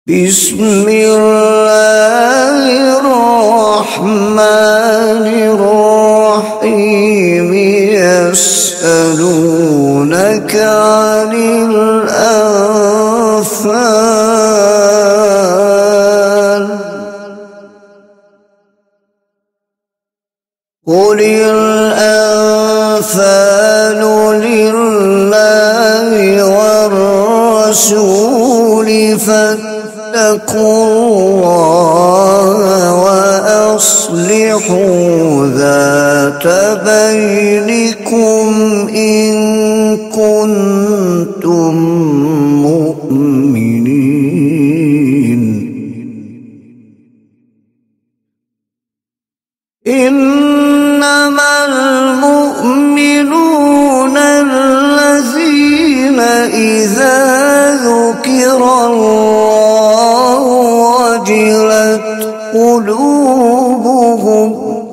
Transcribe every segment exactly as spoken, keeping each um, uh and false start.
بسم الله الرحمن الرحيم يسألونك عن الأنفال قل الأنفال لله والرسول فاتقوا الله وأصلحوا ذات بينكم إن كنتم مؤمنين إنما المؤمنون الذين إذا ذكر الله وجلت قلوبهم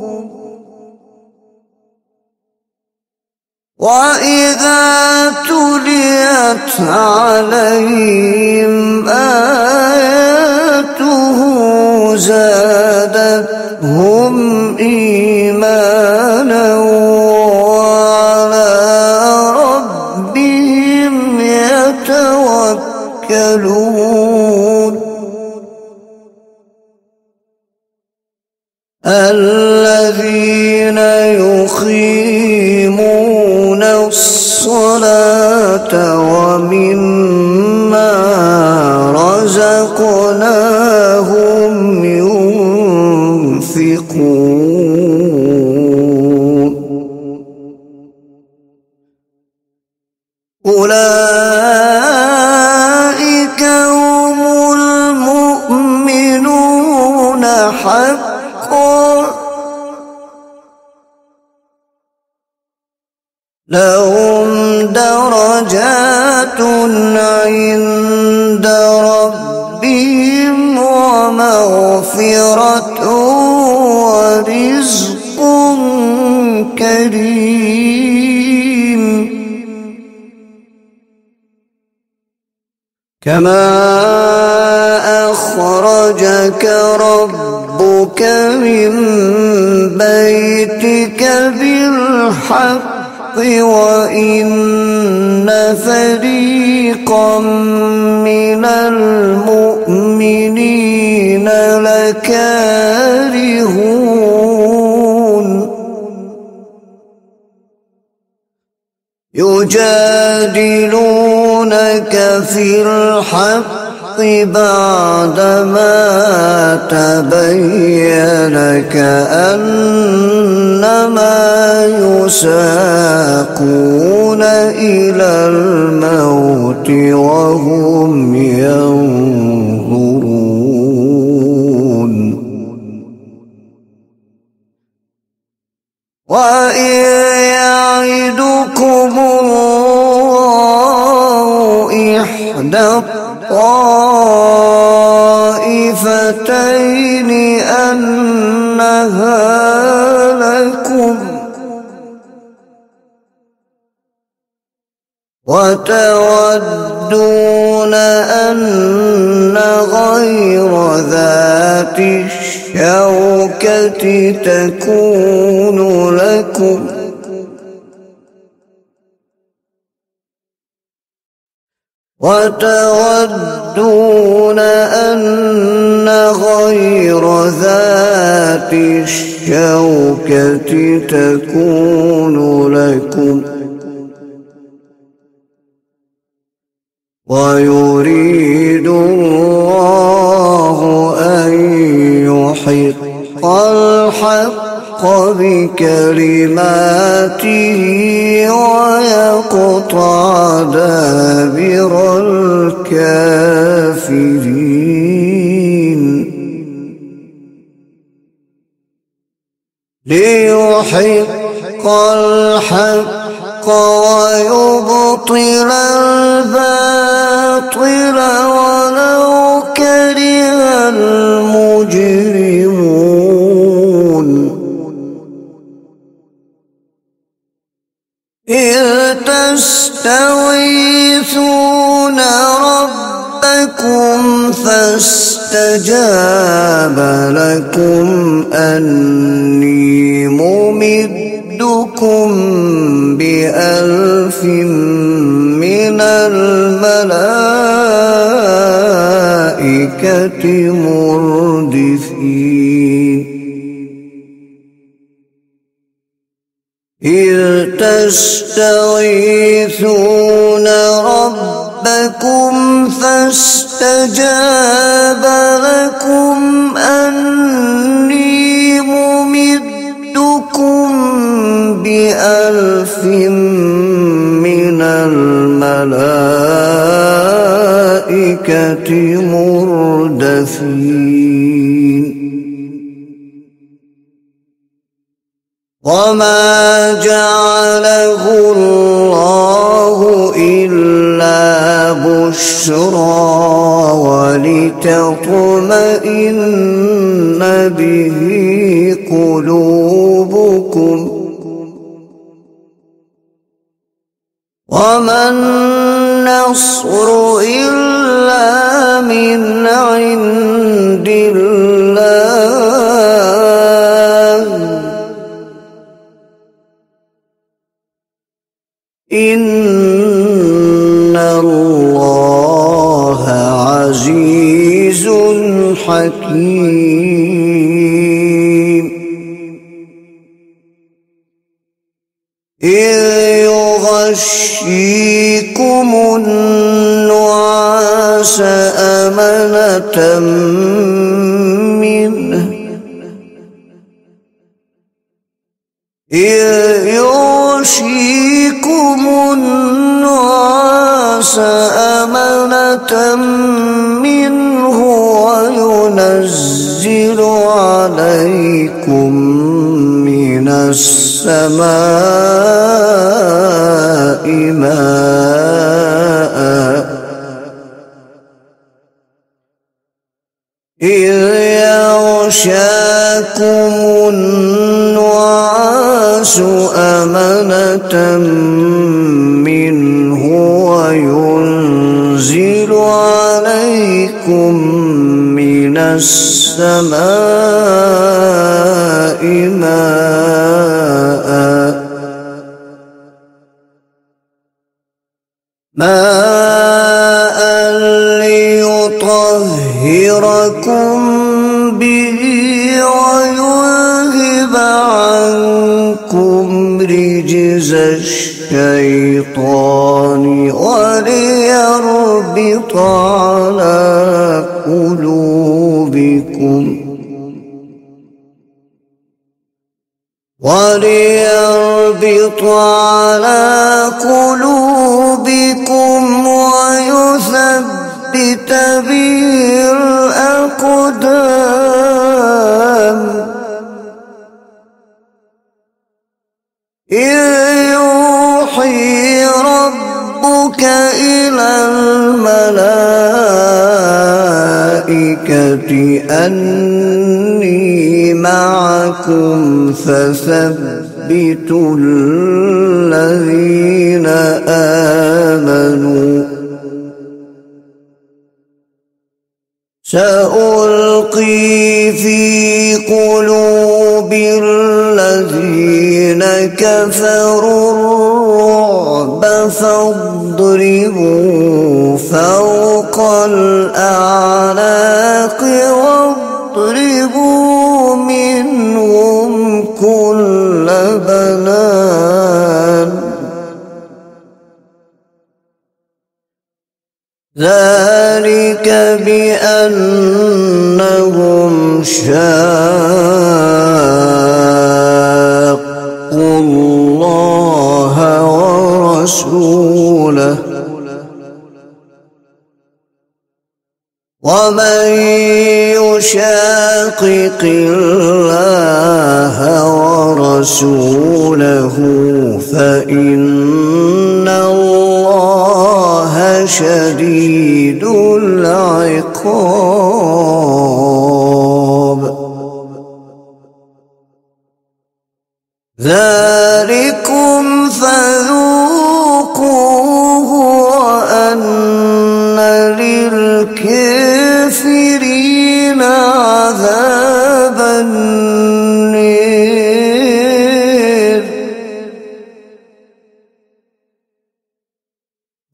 وإذا تليت عليهم آياته زادتهم إيمانا وعلى ربهم يتوكلون الذين يقيمون الصلاة ومما رزقناهم ينفقون أولئك هم المؤمنون حقا لهم درجات عند ربهم ومغفرة ورزق كريم كما أخرجك ربك من بيتك بالحق وإن فريقا من المؤمنين لكارهون يجادلونك في الحق بعدما تبين كأنما يساقون إلى الموت وهم ينظرون وإن يعدكم الله إحدى الطائفتين أنها لكم وتودون أن غير ذات الشوكة تكون لكم وتودون أن غير ذات الشوكة تكون لكم ويريد الله أن يحق الحق بكلماته ويقطع دابر الكافرين ليحق الحق ويبطل الباطل ولو كره المجرمون إذ تستغيثون ربكم فاستجاب فاستجاب لكم أني ممدكم بألف من الملائكة مردفين إذ تستغيثون ربكم فاستجاب لكم أني ممدكم بألف من الملائكة مردفين وما جعله الله إلا بشرى ولتطمئن به قلوبكم وما النصر إلا من عند الله إن الله عزيز حكيم إذ يغشيكم النعاس أمنة منه إذ يغشيكم النعاس أمنة منه وينزل عليكم من السماء ماء إذ يغشاكم النعاس أمنة منه وينزل عليكم من السماء ماء ماء ليطهركم به ويذهب عنكم رجز الشيطان وليربط على قلوبكم وليربط على قلوبكم ويثبت به الأقدام إذ يوحي ربك إلى الملائكة أني معكم فثبتوا الذين آمنوا سألقي في قلوب الذين كفروا الرعب فاضربوا فوق الأعناق واضربوا منهم كل بنان ذلك بأنهم شاقوا الله ورسوله ومن يشاقق الله ورسوله فإن الله شديد العقاب ذلكم فذوقوه وأن للكافرين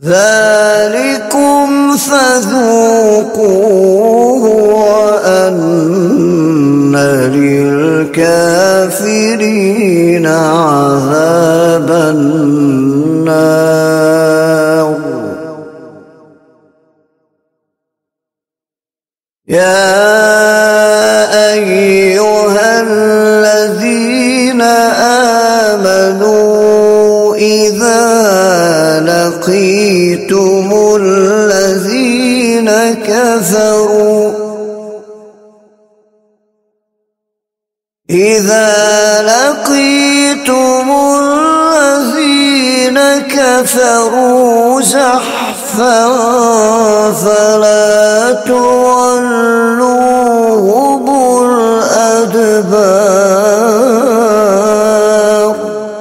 ذلكم فذوقوه وأن للكافرين عذاب النار. يا أيها الذين آمنوا إذا لقيتم الذين كفروا إذا لقيتم الذين كفروا زحفا فلا تولوهم الأدبار.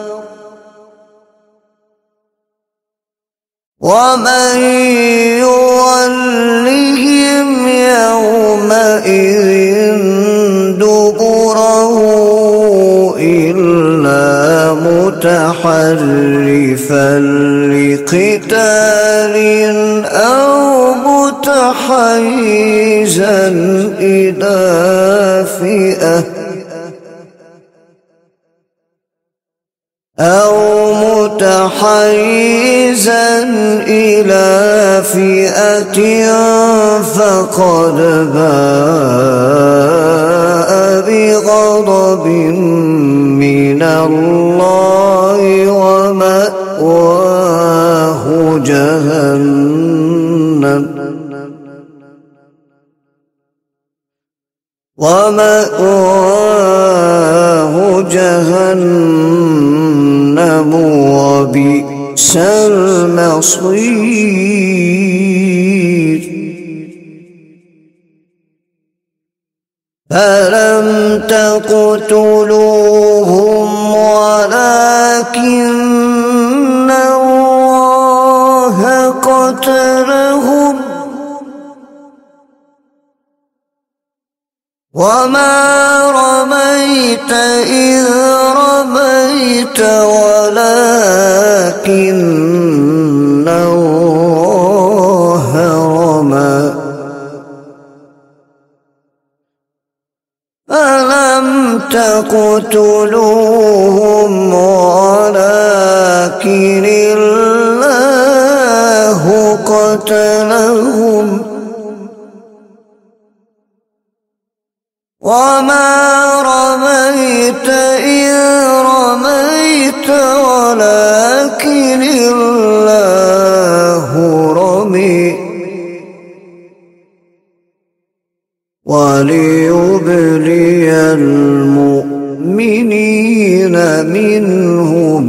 ومن يولهم يومئذ دبره إلا متحرفا لقتال أو متحيزا إلى فئة أو متحيزا إلى فئة فقد باء بغضب من الله ومأواه جهنم ومأواه جهنم وبئس المصير. فلم تقتلوهم ولكن الله قتلهم وما رميت إذ رميت ولكن الله رمى. فلم تقتلوهم ولكن الله قتلهم وما رميت إذ رميت ولكن الله رمي. وليبلي المؤمنين منه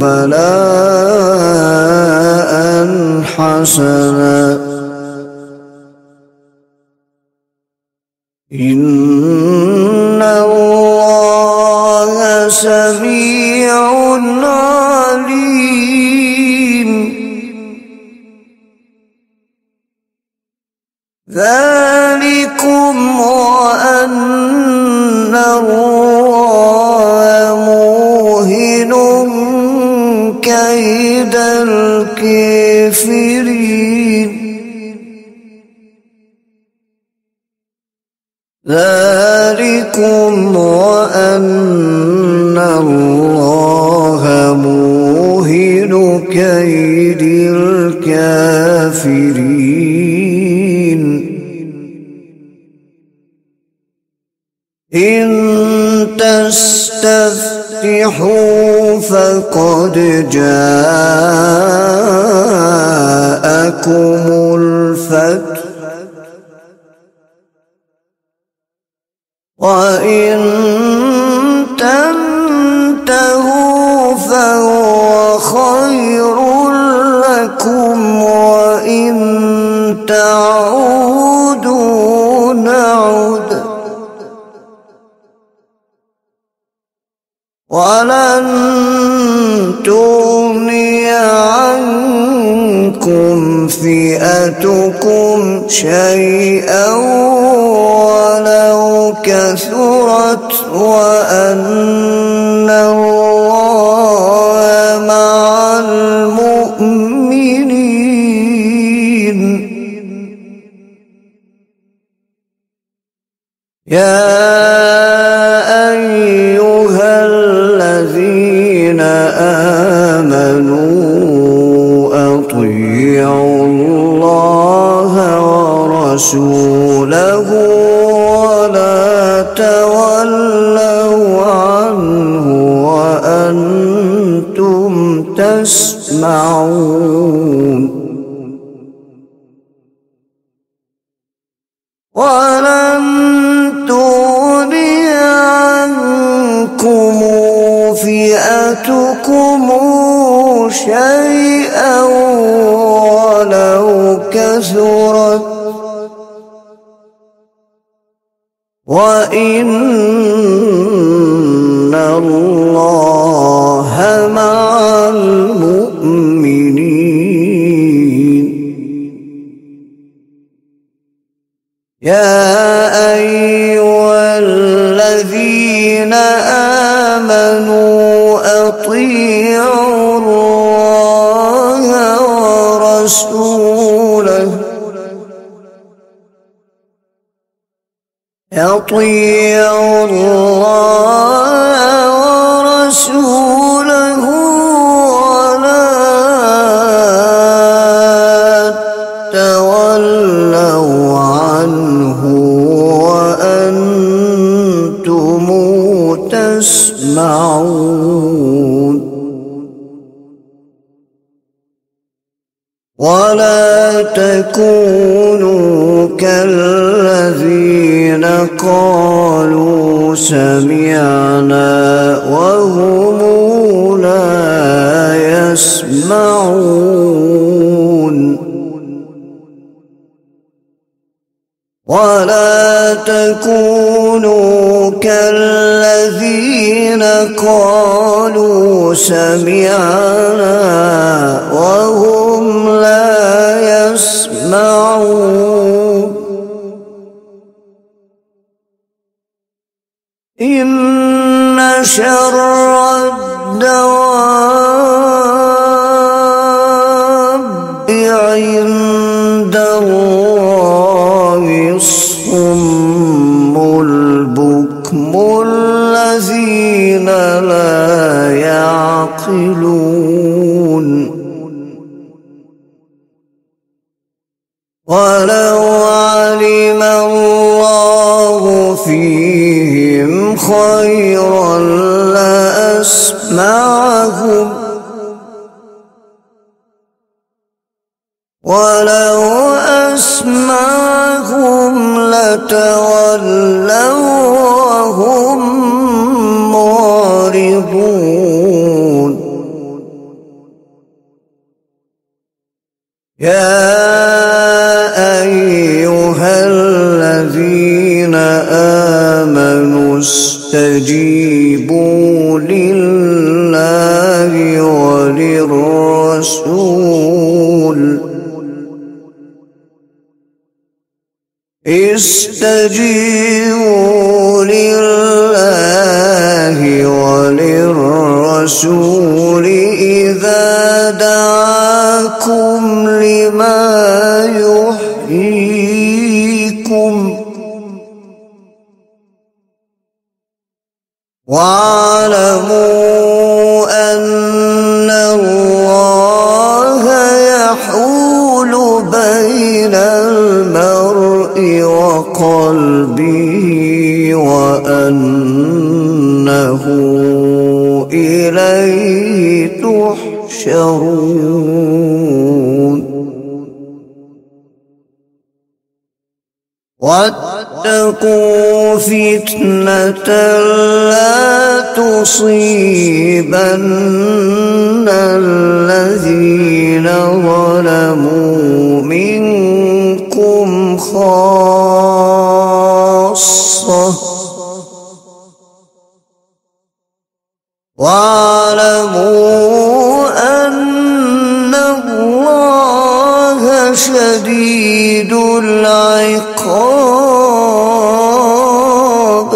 بلاء حسنا إن الله سميع عليم. ذلكم وأن الله موهن كيد الكافرين. ذلكم وأن الله موهن كيد الكافرين. إن تستفتحوا فقد جاءكم الفتح وإن تنتهوا فهو خير لكم وإن تعودوا نعد ولن تغني عنكم فئتكم شيئا ولو كثرت وأن الله مع المؤمنين. يا أيها الذين آمنوا أطيعوا الله ورسوله ولا تولوا عنه وأنتم تسمعون ولن تغني عنكم فئتكم شيئا ولو كثرت وإن الله مع المؤمنين. يا أيها الذين آمنوا أطيعوا الله ورسوله أطيعوا الله ورسوله ولا تولوا عنه وأنتم تسمعون ولا تكونوا كالذين قالوا سمعنا وهم لا يسمعون ولا تكونوا كالذين قالوا سمعنا وهم لا يسمعون إن شر الدواب عند الله الصم البكم الذين لا يعقلون ولو علم الله فيهم خيرا لأسمعهم ولو أسمعهم لتولوا وهم معرضون. يا أيها الذين آمنوا استجيبوا لله وللرسول استجيبوا لله وللرسول إذا دعاكم لما يحييكم واعلموا أن الله يحول بين المرء وقلبه وأنه إليه تحشرون. واتقوا فتنة لا تصيبن الذين ظلموا منكم خاصة واعلموا أن الله شديد العقاب.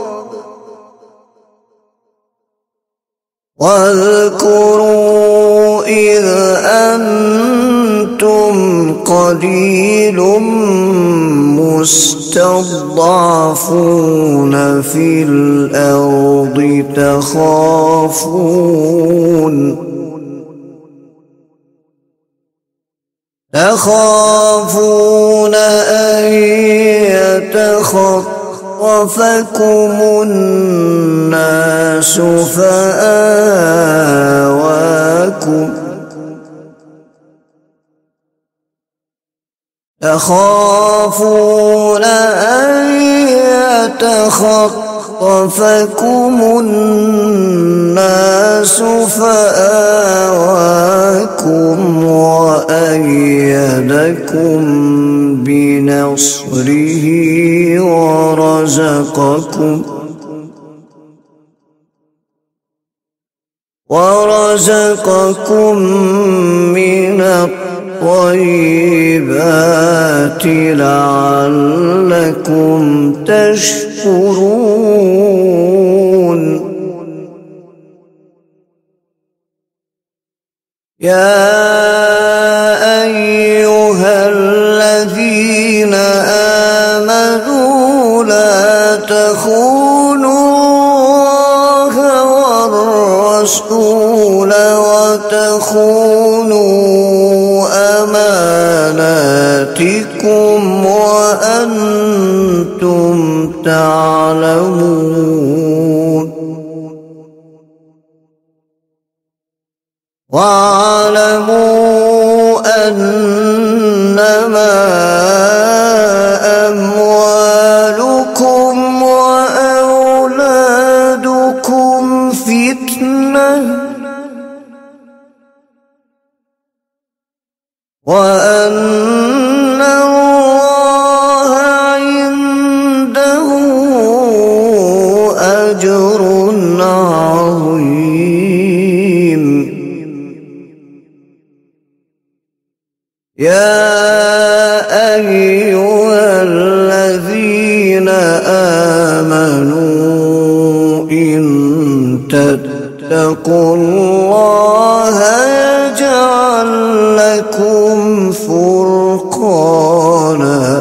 واذكروا إذ أنتم قليل مستضعفون المستضعفون في الأرض تخافون تخافون أن يتخطفكم الناس فآواكم تخافون أن يتخطفكم الناس فآواكم وأيدكم بنصره ورزقكم ورزقكم من الطيبات لعلكم تشكرون يا أيها الذين آمنوا لا تخونوا الله والرسول وتخونوا أماناتكم وأنتم تعلمون واعلموا أنما أموالكم وأولادكم فتنة وأن الله عنده أجر عظيم يا أيها الذين آمنوا إن تتقوا الله يجعل لكم فرقانا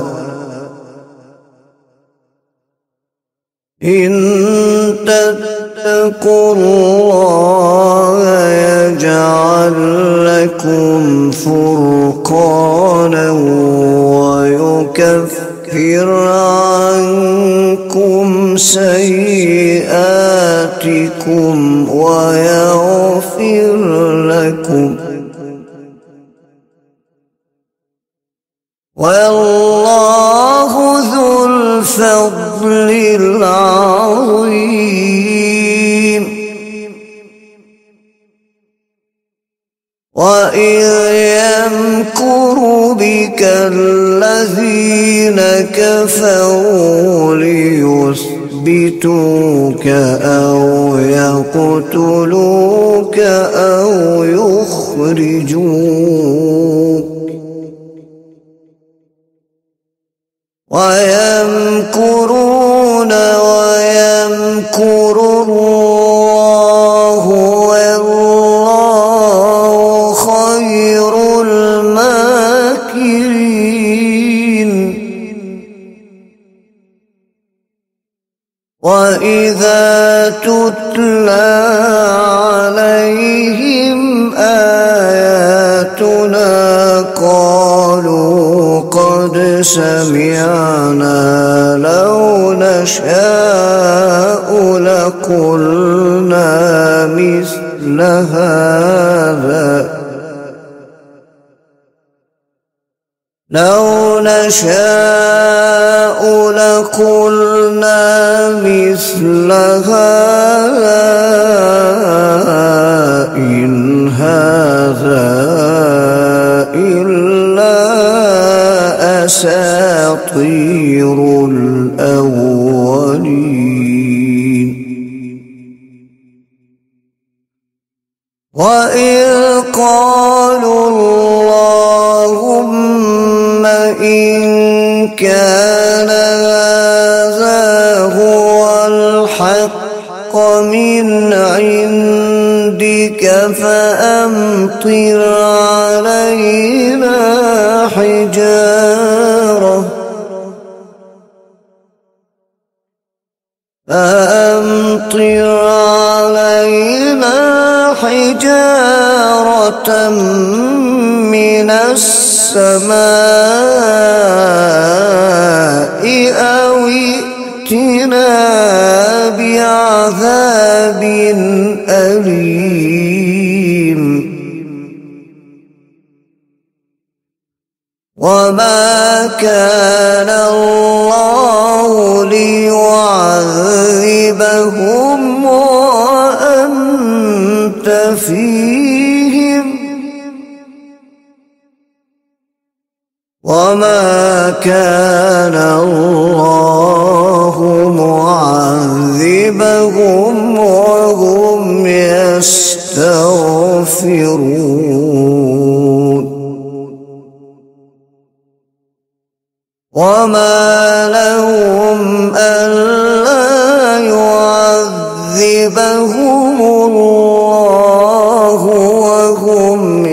إن تتقوا الله يجعل لكم فرقانا ويكفر عنكم سيئاتكم ويغفر لكم والله ذو الفضل العظيم وإذ يمكر بك الذين كفروا ليثبتوك أو يقتلوك أو يخرجوك ويمكرون ويمكر الله والله خير الماكرين وإذا تتلى عليهم آياتنا قالوا قد سمعنا لو نشاء لقلنا مثل هذا لو نشاء لقلنا مثل هذا إن هذا إلا أساطير الأولين وإذ قالوا اللهم إن كان هذا هو الحق من عندك فأمطر علينا حجارة فأمطر علينا حجارة من السماء أو ائتنا بعذاب أليم. وما كان الله ليعذبهم وأنت فيهم وما كان الله معذبهم وهم يستغفرون. وما لهم ألا يعذبهم الله وهم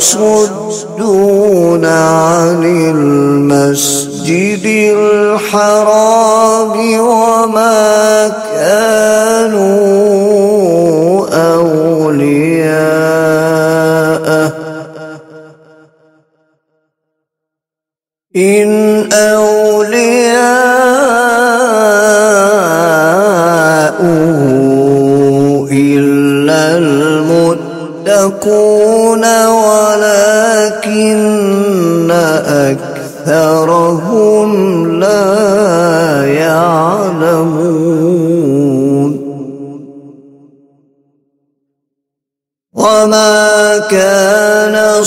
يصدون عن المسجد الحرام وما كانوا أولياءه إن أولياؤه إلا المتقون ولكن أكثرهم لا يعلمون. وما كان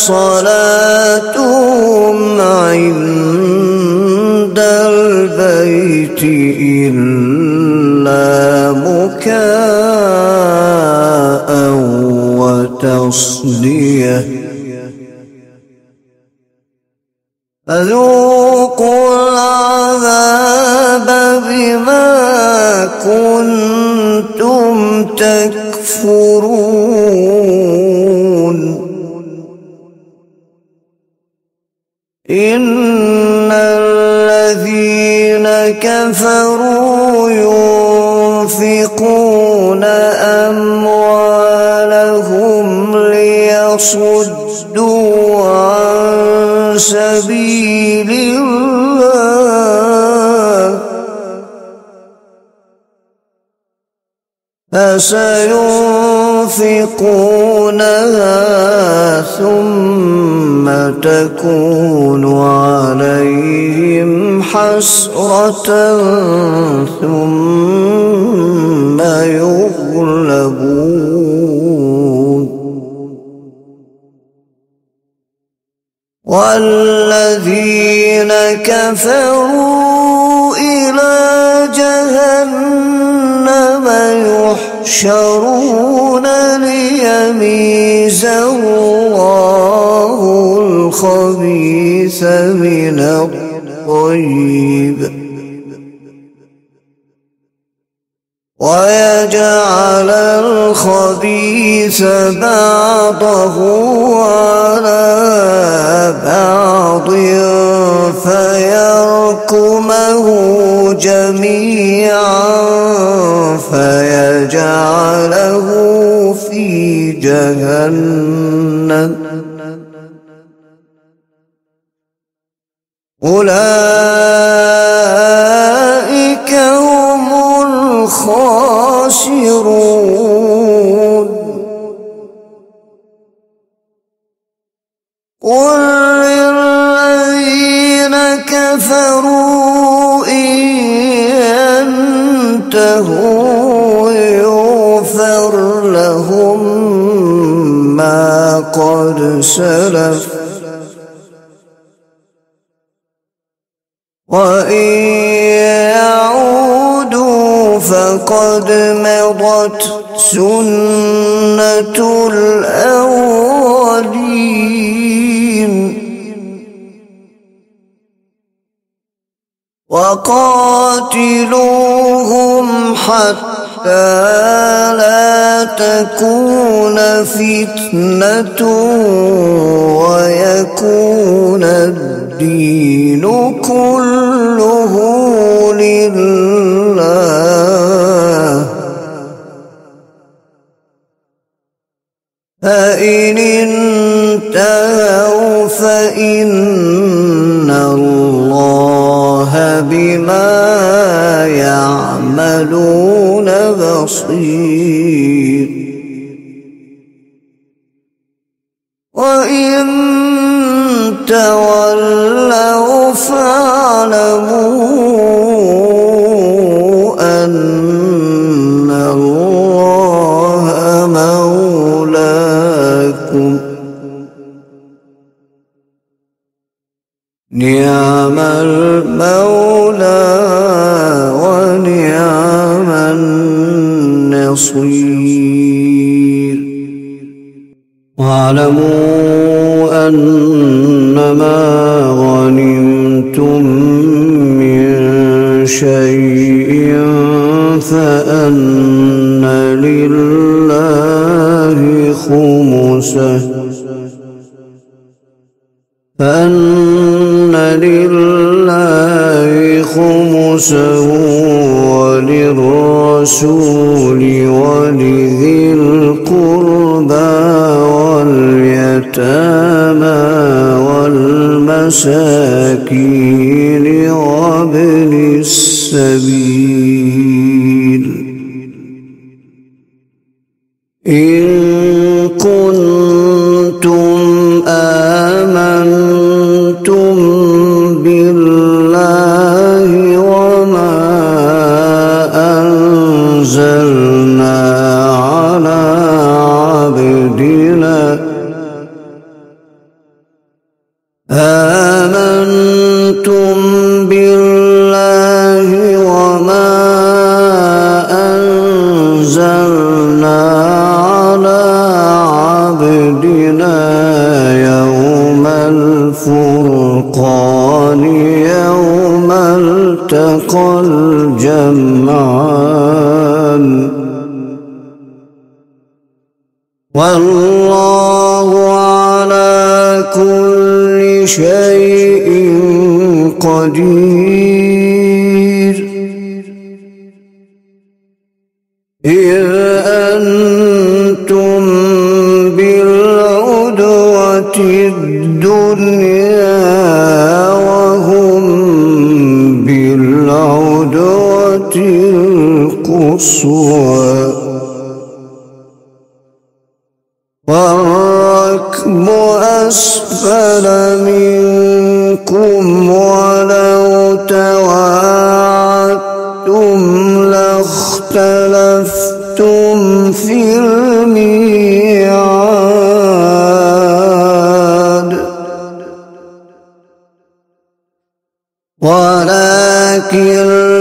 صلاتهم عند البيت إلا مكاء وتصدية. فذوقوا العذاب بما كنتم تكفرون. إن الذين كفروا ينفقون أموالهم ليصدوا عن سبيل الله فسينفقونها ثم تكون عليهم حسرة ثم يغلبون. والذين كفروا إلى جهنم يحشرون ليميز الله الخبيث من الطيب ويجعل الخبيث بعضه على بعض فيركمه جميعا فيجعله في جهنم أولئك هم الخاسرون. قل للذين كفروا إن ينتهوا يغفر لهم ما قد سلف وإن يعودوا فقد مضت سنة الأولين. وقاتلوهم حتى لا تكون فتنة ويكون الدين كله لله. تعملون بصير وإن تولوا فاعلموا أن الله مولاكم نعم المولى ونعم النصير واعلموا أنما غنمتم من شيء فأن لله خمسه فأن لله خمسه وللرسول ولذي القربى واليتامى والمساكين وابن السبيل إن كنتم آمنتم بالله وما أنزلنا على عبدنا آمنتم بالله وما أنزلنا على عبدنا يوم الفرقان يوم التقى الجمعان والله على كل شيء قدير إذ أنتم بالعدوة الدنيا وهم بالعدوة القصوى والركب أسفل منكم ولو تواعدتم لاختلفتم في الميعاد ولكن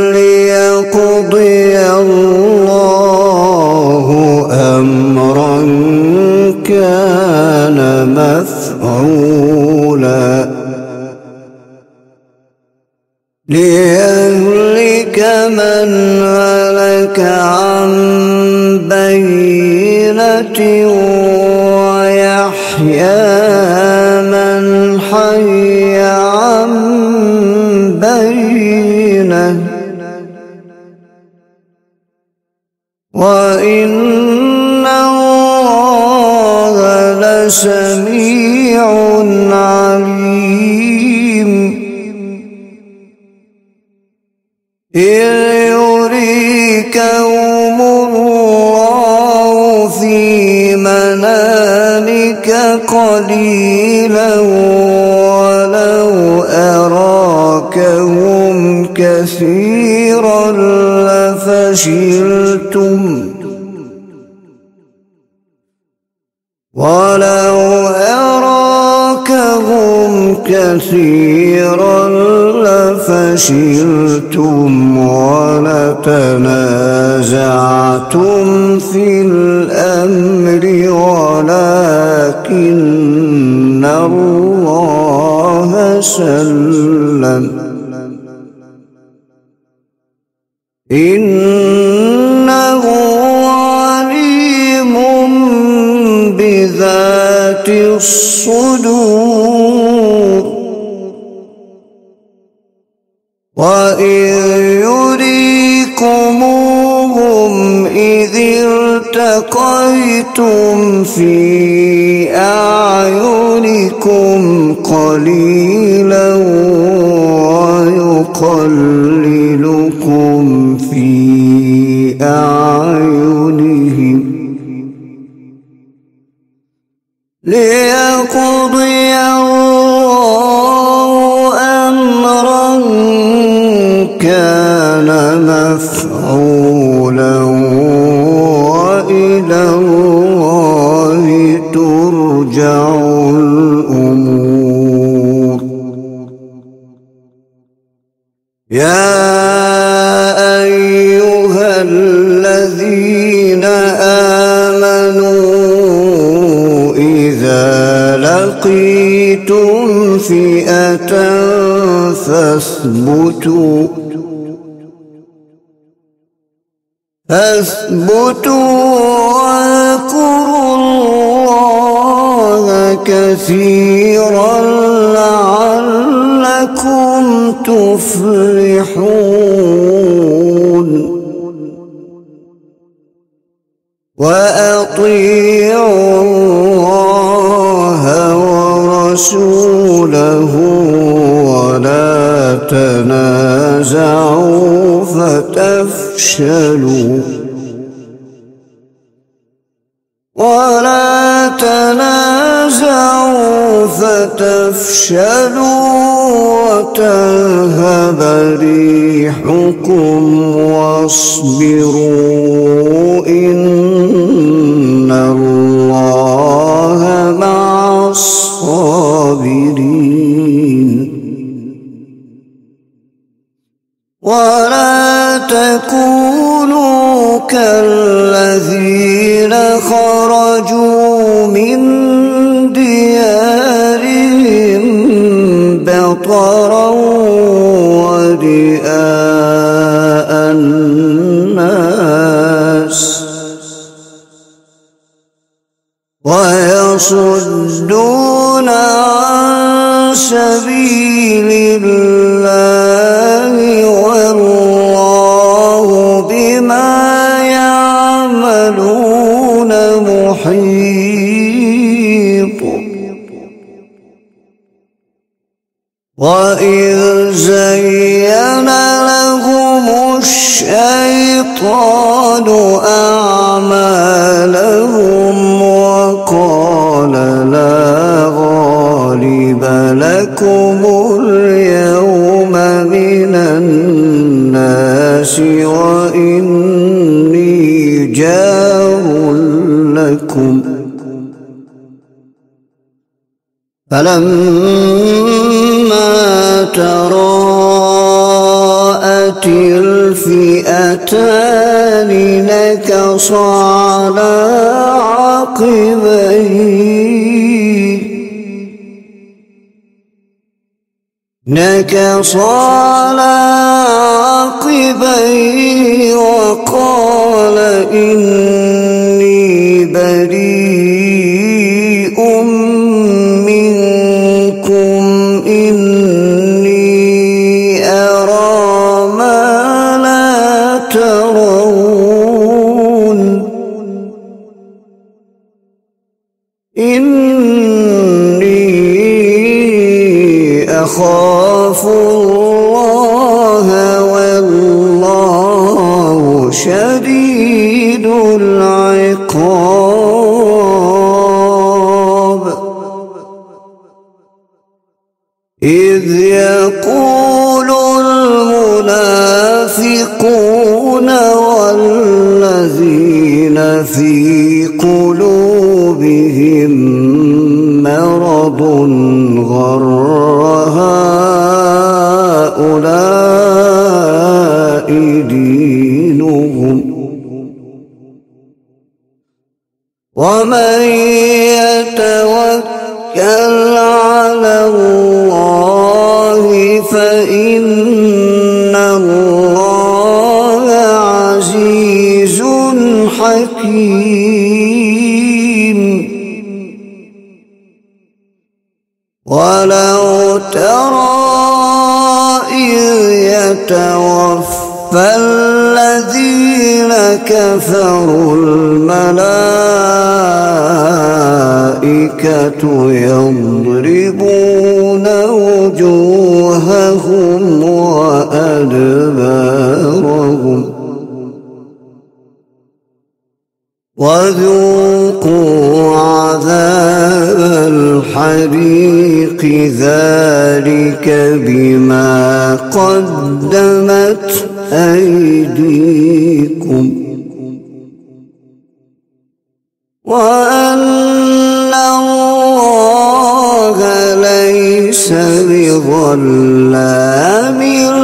ليقضي الله أمرا كان مفعولا ليهلك من هلك عن بينة ويحيى من حي عن بينة وإن الله لسميع عليم إذ يريكهم الله في منامك قليلا ولو أراكهم كثيرا لفشلتم ولو أراكهم كثيرا لفشلتم ولتنازعتم في الأمر ولكن الله سلم إنه عليم بذات الصدور وإذ يريكموهم إذ التقيتم في أعينكم قليلا ويقللكم في أعينهم ليقضي الله أمرا كان مفعولا وإلى الله ترجع الأمور. يا أيها الذين آمنوا إذا لقيتم فئة فاثبتوا فاثبتوا واذكروا الله كثيرا لعلكم تفلحون. وأطيعوا الله ورسوله ولا تنازعوا فتفشلوا ولا تنازعوا فتفشلوا وتذهب ريحكم واصبروا إن الله مع الصابرين. ولا تكونوا كالذين خرجوا من ديارهم بطرا ورئاء الناس ويصدون عن سبيل الله والله بما يعملون محيط. وإذ زين لهم الشيطان أعمالهم وقال لا غالب لكم اليوم من الناس وإني جار لكم. فلما تراءت الفئتان نكص على عقبيه نكص على عقبيه وقال إني بريء منكم إني أرى ما لا ترون إني أخاف الله والله شديد العقاب. إذ يقول المنافقون والذين في قلوبهم مرض غر هؤلاء دينهم ومن يتوكل على الله فإن الله عزيز حكيم. ولو ترى إذ يتوفى الذين كفروا الملائكة يضربون وجوههم وأدبارهم وذوقوا عذاب الحريق ذلك بما قدمت أيديكم وأن الله ليس بظلام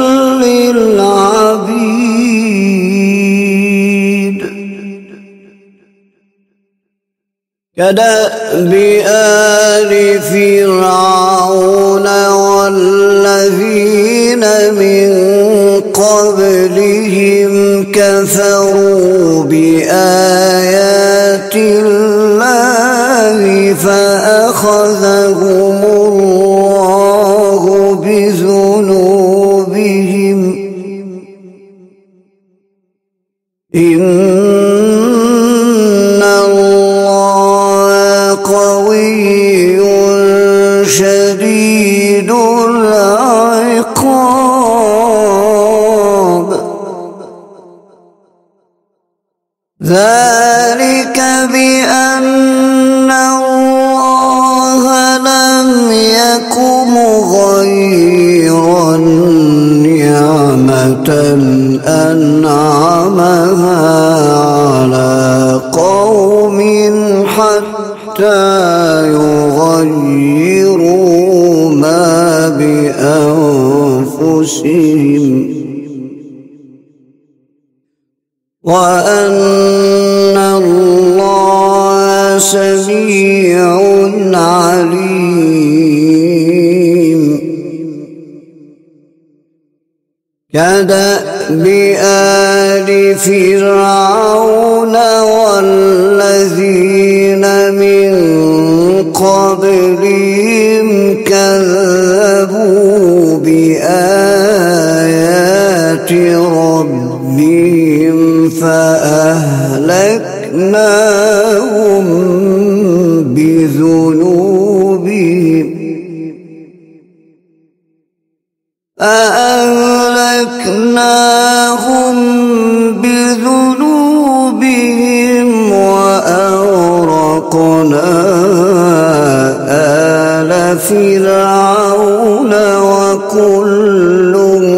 للعبيد كدأب آل فرعون والذين من قبلهم كفروا بآيات الله فأخذهم الله بذنوبهم إن الله قوي شديد العقاب ذلك بأن الله لم يك مغيرا نعمة أنعمها على قوم حتى يغيروا ما بأنفسهم وأن الله سميع عليم كدأب آل فرعون والذين من قبلهم كذبوا بآيات ربهم فأهلكناهم بذنوبهم فأهلكناهم بذنوبهم وأغرقنا آل فرعون وكل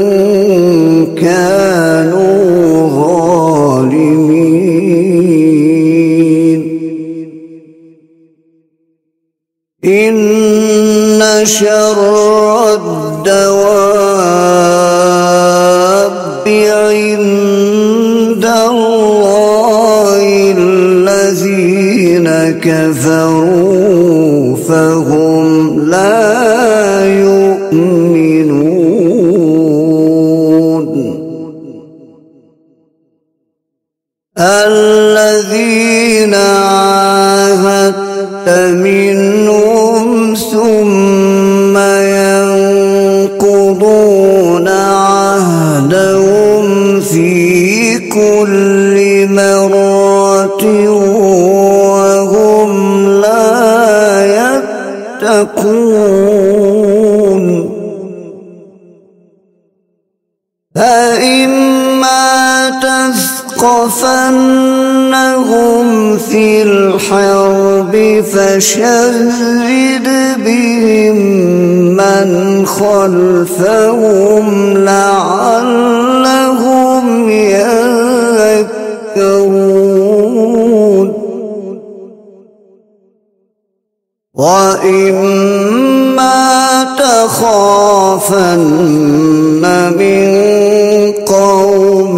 كانوا ظالمين إن شر الدواب عند الله الذين كفروا فهم لا يؤمنون الذين عاهدت منهم ثم ينقضون عهدهم في كل مرة وهم لا يتقون فإما تثقفنهم في الحرب فشرد بهم من خلفهم لعلهم يذكرون وإما تخافن من قوم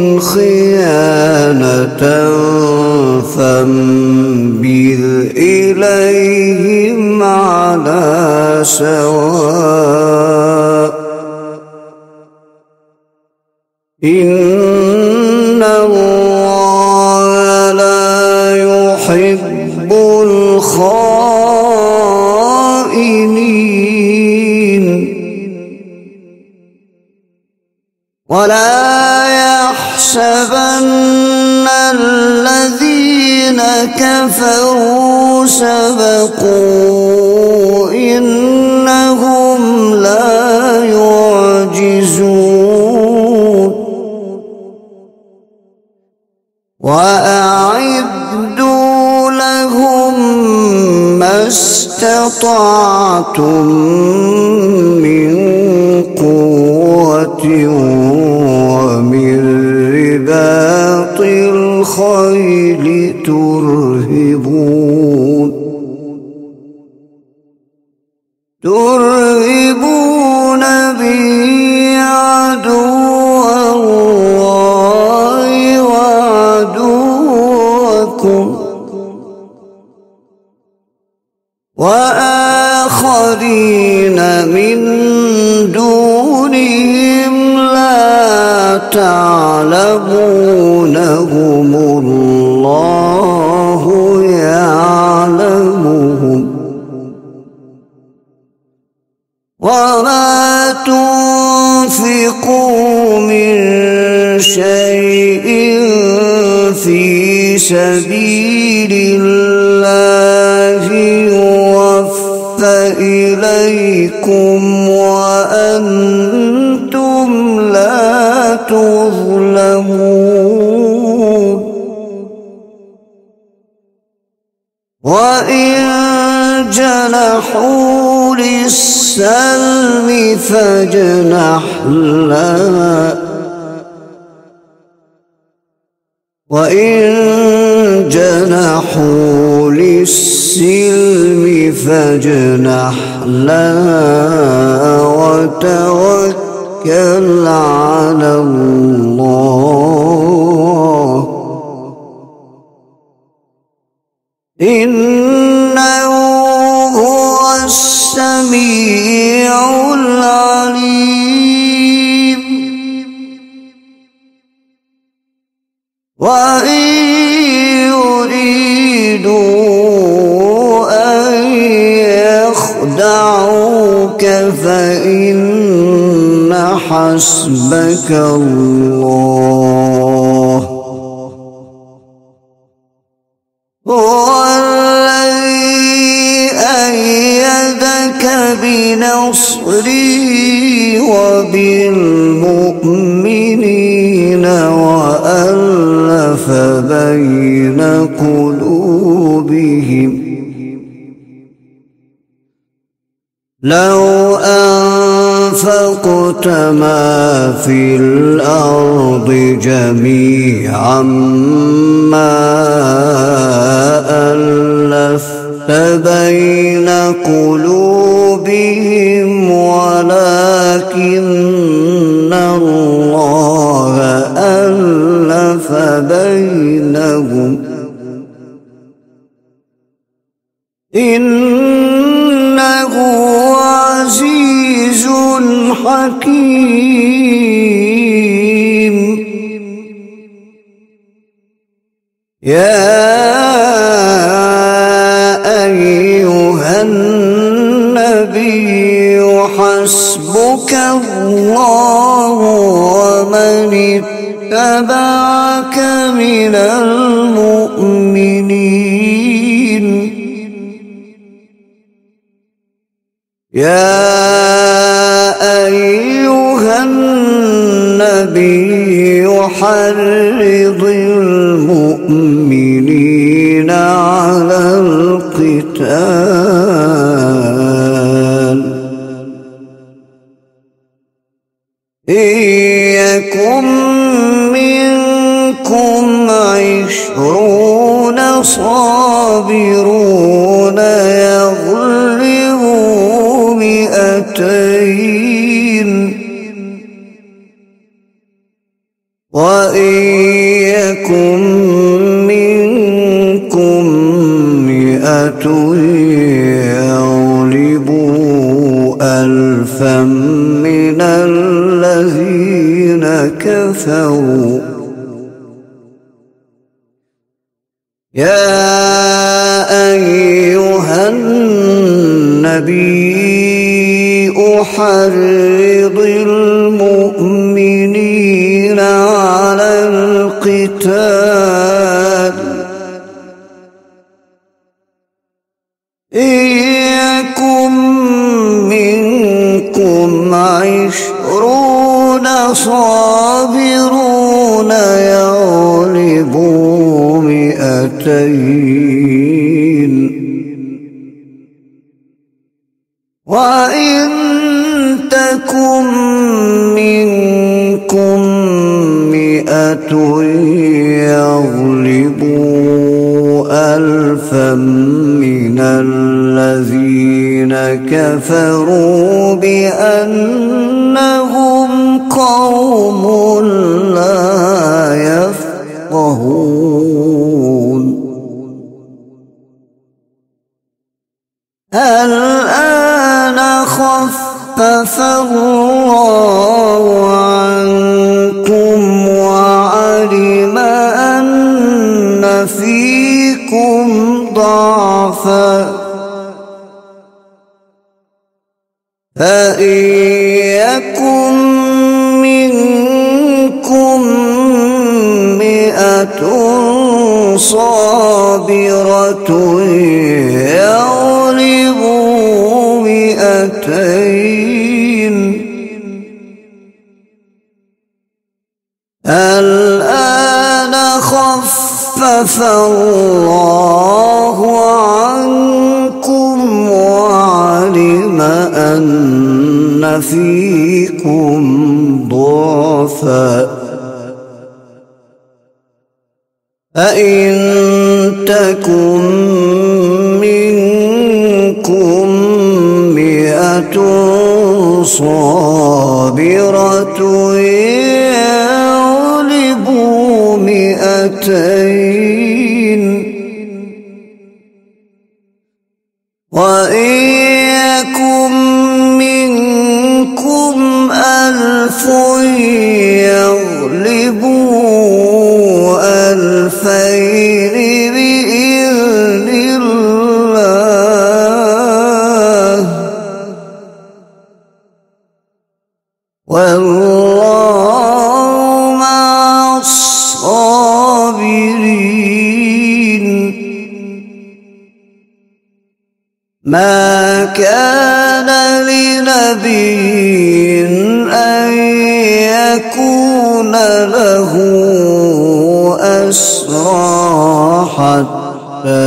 خيانة فانبذ إليهم على سواء إن الله لا يحب الخائنين ولا يحسبن الذين كفروا سبقوا إنهم لا يعجزون وأعدوا لهم ما استطعتم من قوة ومن رباط الخيل ترهبون ترهبون به عدو الله وعدوكم وآخرين من دونهم لا تعلمونهم الله يعلمهم وما تنفقوا من شيء في سبيل الله يوفى إليكم وأنتم لا تظلمون وإن جنحوا للسلم فاجنح لها وإن جنحوا للسلم فاجنح لها وتوكل على الله إنه هو السميع العليم وإن يريدوا أن يخدعوك فإن حسبك الله هو الذي أيدك بنصره وبالمؤمنين وألف بين قلوبهم لو أنفقت ما في الأرض جميعا ما ألفت بين قلوبهم ولكن الله ألف بينهم إنه عزيز حكيم يا أيها النبي حسبك الله ومن اتبعك من المؤمنين يا أيها النبي حرض المؤمنين على القتال إن يكن منكم عشرون صابرون يغلبوا مئتين وإن يكن منكم مئة يغلبوا ألفا من الذين كفروا يا أيها النبي حرض المؤمنين على القتال إن يكن منكم عشرون صابرون يغلبون يغلبوا ألفا من الذين كفروا بأنهم قوم لا يفقهون الآن خفف الله عنكم وعلم أن فيكم ضعفا فإن يكن منكم مئة صابرة يغلبوا مئتين الآن خفف الله عنكم وعلم أن فيكم ضعفا فإن تكن منكم مئة صابرة يغلبوا مئتين وإن يكن منكم ألف يغلبوا ألفين بإذن الله والله مع الصابرين ما كان لنبي أن يكون له أسرى حتى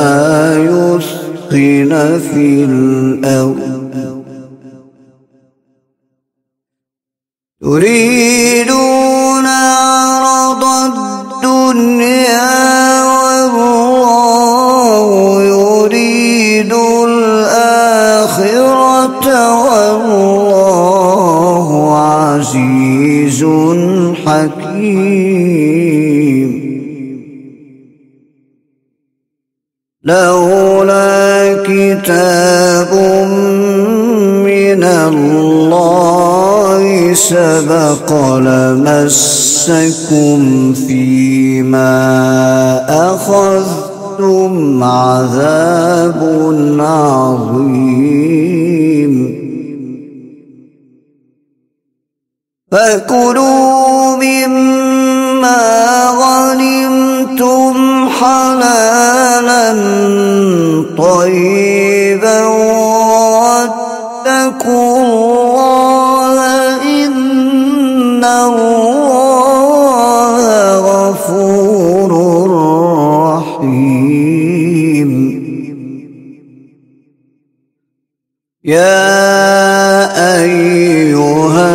يثخن في الأرض تريدون عرض الدنيا والله يريد الآخرة والله عزيز حكيم لولا كتاب من الله سبق لمسكم فيما أخذتم عذاب عظيم فكلوا مما غنمتم حلالا طيبا واتقوا الله إن الله غفور رحيم يا أيها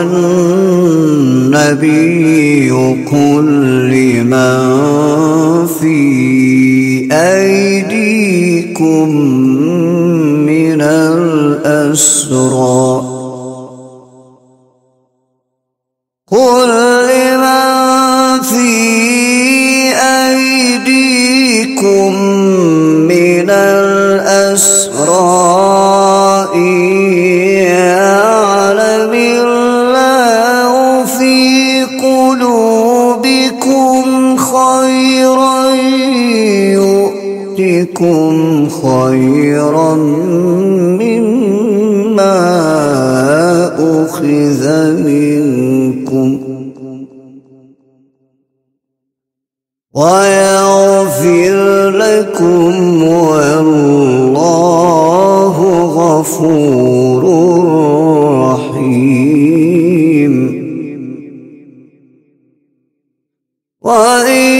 النبي قل لمن في أيديكم من الأسرى قل لمن في أيديكم من الأسرى يعلم الله في قلوبكم خيرا يؤتكم خيرا مما أخذ منكم ويغفر لكم والله غفور رحيم وإن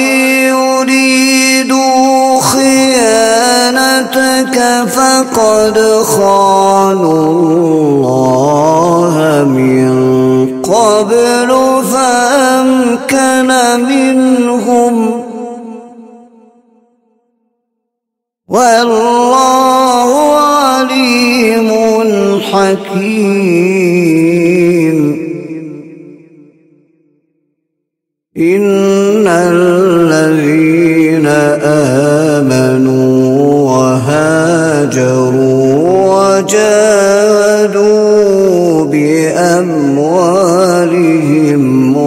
يريدوا خيانتك فقد خانوا الله من قبل فأمكن سكن منهم والله عليم حكيم إن الذين آمنوا وهاجروا وجاهدوا بأموالهم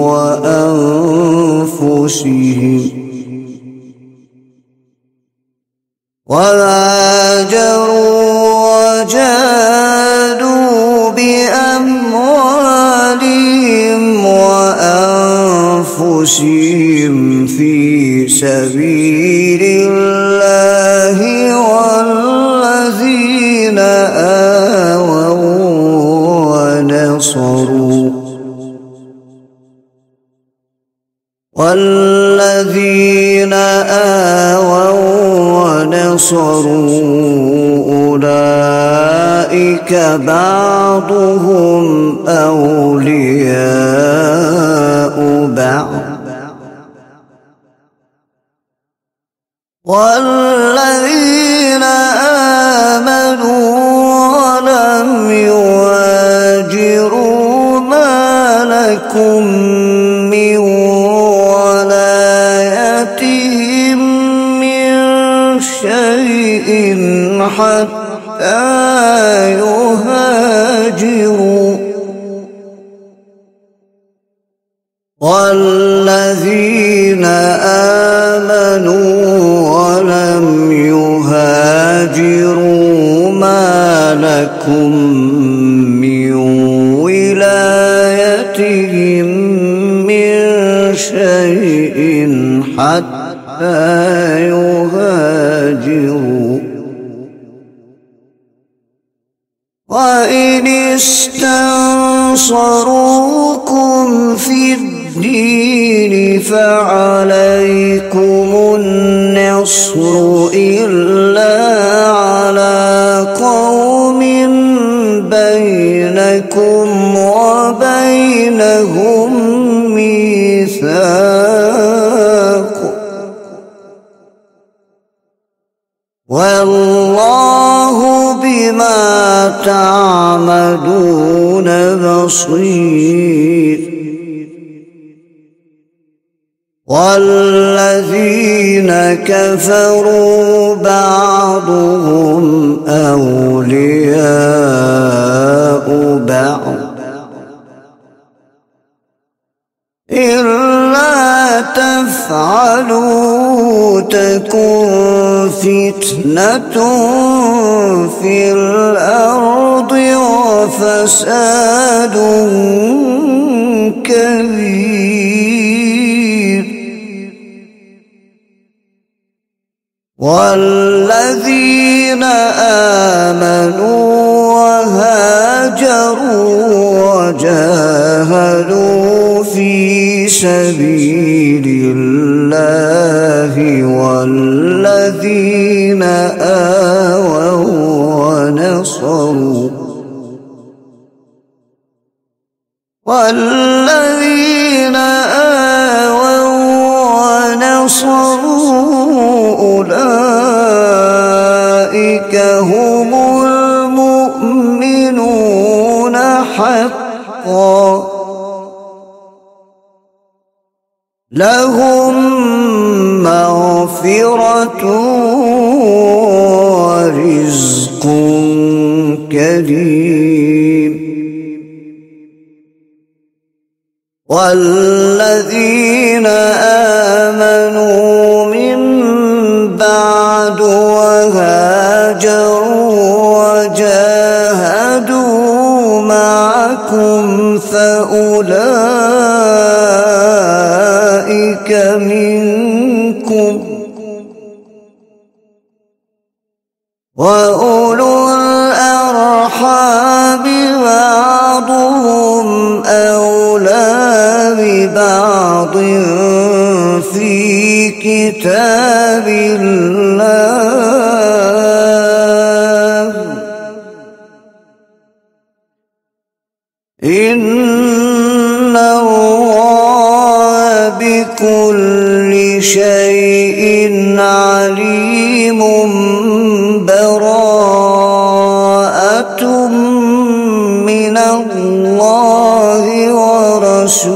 وأنفسهم وهاجروا وجاهدوا بأموالهم وأنفسهم في سبيل الله والذين آووا ونصروا والذين آووا ونصروا أولئك بعضهم أولياء بعض والذين آمنوا ولم يهاجروا ما لكم من ولايتهم من شيء حتى يهاجروا والذين آمنوا ولم يهاجروا ما لكم من ولايتهم من شيء حتى يهاجروا وإن استنصروكم في الدين فعليكم النصر إلا على قوم بينكم وبينهم ميثاق والله بما تعملون بصير والذين كفروا بعضهم أولياء بعض إلا تفعلوا تكن فتنة في الأرض وفساد كبير والذين آمنوا وهاجروا وجاهدوا في سبيل الله والذين آووا ونصروا والذين آووا ونصروا أولئك هم المؤمنون حقا لهم مغفرة ورزق كريم والذين آمنوا من بعد وهاجروا وجاهدوا معكم فأولئك منكم وأولو الأرحام بعضهم أولى ببعض في كتاب الله إن الله شيء عليم براءة من الله ورسوله